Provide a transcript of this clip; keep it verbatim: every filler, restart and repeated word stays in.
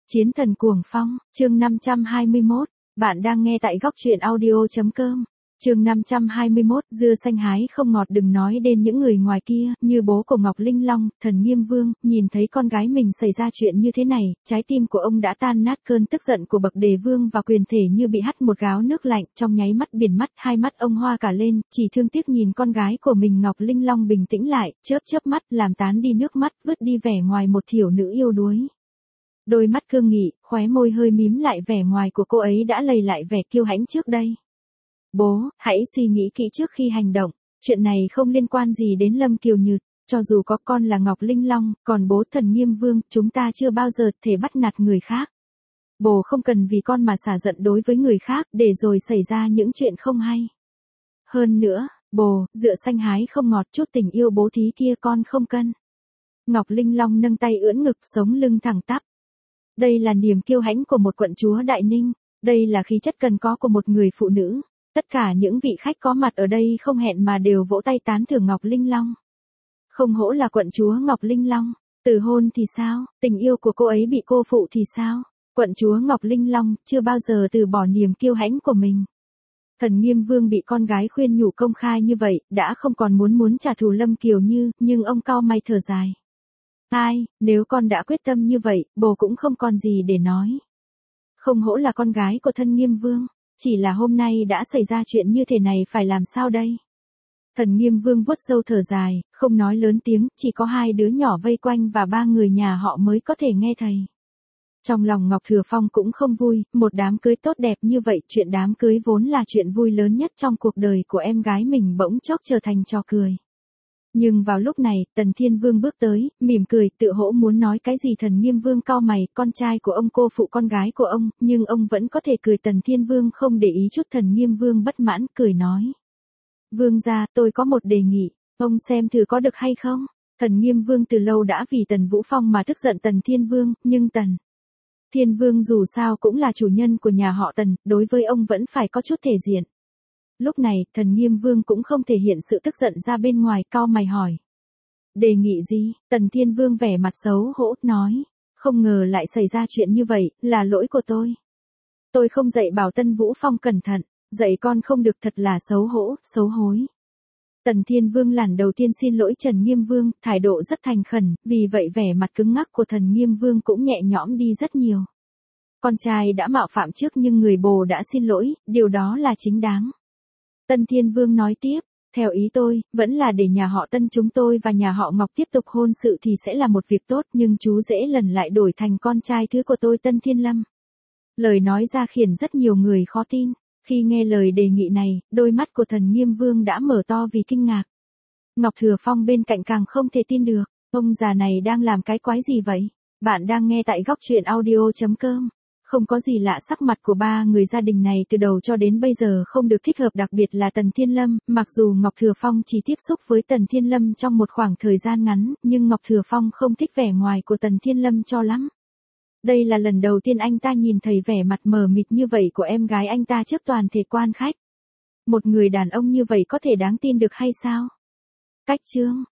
Chiến thần cuồng phong, chương năm trăm hai mươi mốt, bạn đang nghe tại góc truyện audio.com. Chương năm trăm hai mươi mốt, dưa xanh hái không ngọt, đừng nói đến những người ngoài kia, như bố của Ngọc Linh Long, Thần Nghiêm Vương, nhìn thấy con gái mình xảy ra chuyện như thế này, trái tim của ông đã tan nát. Cơn tức giận của bậc đề vương và quyền thể như bị hắt một gáo nước lạnh, trong nháy mắt biển mắt, hai mắt ông hoa cả lên, chỉ thương tiếc nhìn con gái của mình. Ngọc Linh Long bình tĩnh lại, chớp chớp mắt, làm tán đi nước mắt, vứt đi vẻ ngoài một thiểu nữ yêu đuối. Đôi mắt cương nghị, khóe môi hơi mím lại, vẻ ngoài của cô ấy đã lầy lại vẻ kiêu hãnh trước đây. Bố, hãy suy nghĩ kỹ trước khi hành động, chuyện này không liên quan gì đến Lâm Kiều Nhược, cho dù có con là Ngọc Linh Long, còn bố Thần Nghiêm Vương, chúng ta chưa bao giờ thể bắt nạt người khác. Bố không cần vì con mà xả giận đối với người khác, để rồi xảy ra những chuyện không hay. Hơn nữa, bố, dựa xanh hái không ngọt, chút tình yêu bố thí kia con không cân. Ngọc Linh Long nâng tay ưỡn ngực, sống lưng thẳng tắp. Đây là niềm kiêu hãnh của một quận chúa Đại Ninh, đây là khí chất cần có của một người phụ nữ. Tất cả những vị khách có mặt ở đây không hẹn mà đều vỗ tay tán thưởng Ngọc Linh Long. Không hổ là quận chúa Ngọc Linh Long, từ hôn thì sao, tình yêu của cô ấy bị cô phụ thì sao, quận chúa Ngọc Linh Long chưa bao giờ từ bỏ niềm kiêu hãnh của mình. Thần Nghiêm Vương bị con gái khuyên nhủ công khai như vậy, đã không còn muốn muốn trả thù Lâm Kiều Như, nhưng ông cau mày thở dài. Ai, nếu con đã quyết tâm như vậy, bố cũng không còn gì để nói. Không hổ là con gái của Thần Nghiêm Vương, chỉ là hôm nay đã xảy ra chuyện như thế này phải làm sao đây? Thần Nghiêm Vương vuốt râu thở dài, không nói lớn tiếng, chỉ có hai đứa nhỏ vây quanh và ba người nhà họ mới có thể nghe thầy. Trong lòng Ngọc Thừa Phong cũng không vui, một đám cưới tốt đẹp như vậy, chuyện đám cưới vốn là chuyện vui lớn nhất trong cuộc đời của em gái mình bỗng chốc trở thành trò cười. Nhưng vào lúc này, Tần Thiên Vương bước tới, mỉm cười, tự hỗ muốn nói cái gì. Thần Nghiêm Vương cau mày, con trai của ông cô phụ con gái của ông, nhưng ông vẫn có thể cười. Tần Thiên Vương không để ý chút. Thần Nghiêm Vương bất mãn, cười nói. Vương gia, tôi có một đề nghị, ông xem thử có được hay không? Thần Nghiêm Vương từ lâu đã vì Tần Vũ Phong mà tức giận Tần Thiên Vương, nhưng Tần Thiên Vương dù sao cũng là chủ nhân của nhà họ Tần, đối với ông vẫn phải có chút thể diện. Lúc này, Thần Nghiêm Vương cũng không thể hiện sự tức giận ra bên ngoài, cau mày hỏi. Đề nghị gì? Tần Thiên Vương vẻ mặt xấu hổ, nói. Không ngờ lại xảy ra chuyện như vậy, là lỗi của tôi. Tôi không dạy bảo Tân Vũ Phong cẩn thận, dạy con không được, thật là xấu hổ, xấu hối. Tần Thiên Vương lần đầu tiên xin lỗi Trần Nghiêm Vương, thái độ rất thành khẩn, vì vậy vẻ mặt cứng ngắc của Thần Nghiêm Vương cũng nhẹ nhõm đi rất nhiều. Con trai đã mạo phạm trước nhưng người bồ đã xin lỗi, điều đó là chính đáng. Tần Thiên Vương nói tiếp, theo ý tôi, vẫn là để nhà họ Tân chúng tôi và nhà họ Ngọc tiếp tục hôn sự thì sẽ là một việc tốt, nhưng chú dễ lần lại đổi thành con trai thứ của tôi Tân Thiên Lâm. Lời nói ra khiến rất nhiều người khó tin, khi nghe lời đề nghị này, đôi mắt của Thần Nghiêm Vương đã mở to vì kinh ngạc. Ngọc Thừa Phong bên cạnh càng không thể tin được, ông già này đang làm cái quái gì vậy? Bạn đang nghe tại góc truyện audio.com. Không có gì lạ, sắc mặt của ba người gia đình này từ đầu cho đến bây giờ không được thích hợp, đặc biệt là Tần Thiên Lâm. Mặc dù Ngọc Thừa Phong chỉ tiếp xúc với Tần Thiên Lâm trong một khoảng thời gian ngắn, nhưng Ngọc Thừa Phong không thích vẻ ngoài của Tần Thiên Lâm cho lắm. Đây là lần đầu tiên anh ta nhìn thấy vẻ mặt mờ mịt như vậy của em gái anh ta trước toàn thể quan khách. Một người đàn ông như vậy có thể đáng tin được hay sao? Cách chương,